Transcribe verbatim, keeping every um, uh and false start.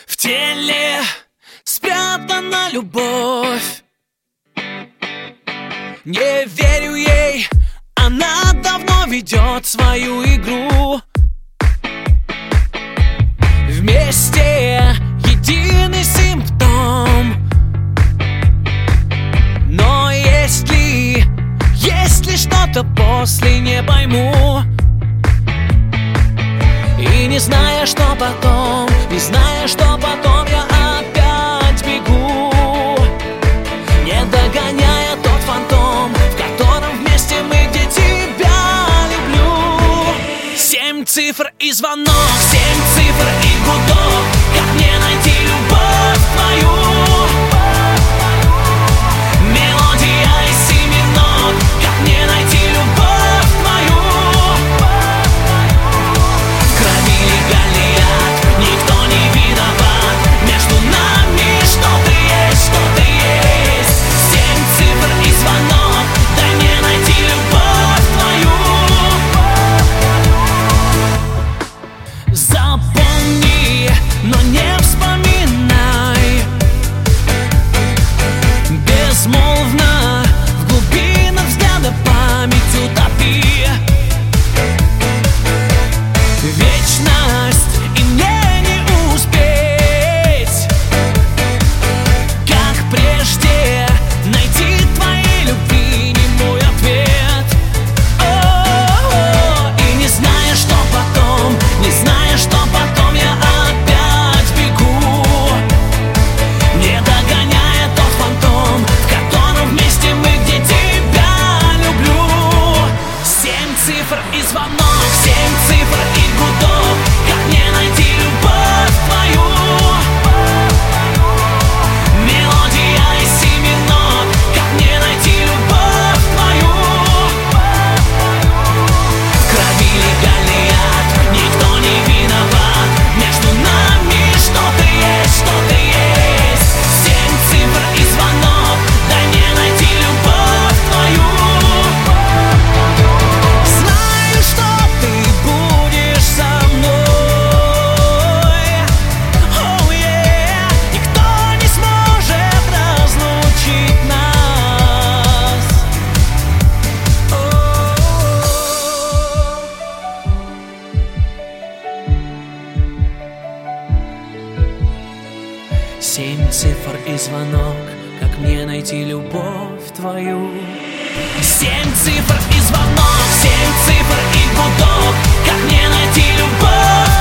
В теле спрятана любовь. Не верю ей, она давно ведет свою игру. Вместе единый симптом. Но есть ли, есть ли что-то после, не пойму. И не зная, что потом, не зная, что потом, я опять бегу, не догоняя тот фантом, в котором вместе мы, где тебя люблю. Семь цифр и звонок, семь цифр и гудок. Как мне найти любовь твою? Мелодия из семи нот. Как мне найти любовь твою? Крови легальный ад, никто не виноват. Между нами что-то есть, что-то есть. Семь цифр и звонок. Дай мне найти любовь твою. Запомни, но не вспоминай. Безмолвно в глубинах взгляда память утопи. Вечность, и мне не успеть, как прежде, найти твоей любви немой ответ. О-о-о. И не зная, что потом, не зная, что потом, я опять бегу, не догоняя тот фантом, в котором вместе мы, где тебя люблю. Семь цифр и звонок, семь цифр и гудок. Как мне найти любовь твою? Мелодия из семи нот. Как мне найти любовь твою? Крови легальный ад, никто не виноват. Между нами что-то есть, что-то есть. Семь цифр и звонок. Дай мне найти любовь твою. Знаю, что ты будешь со мной. Oh yeah. Никто не сможет разлучить нас. Семь цифр и звонок. Как мне найти любовь твою? Семь цифр и звонок, семь цифр и гудок. Как мне найти любовь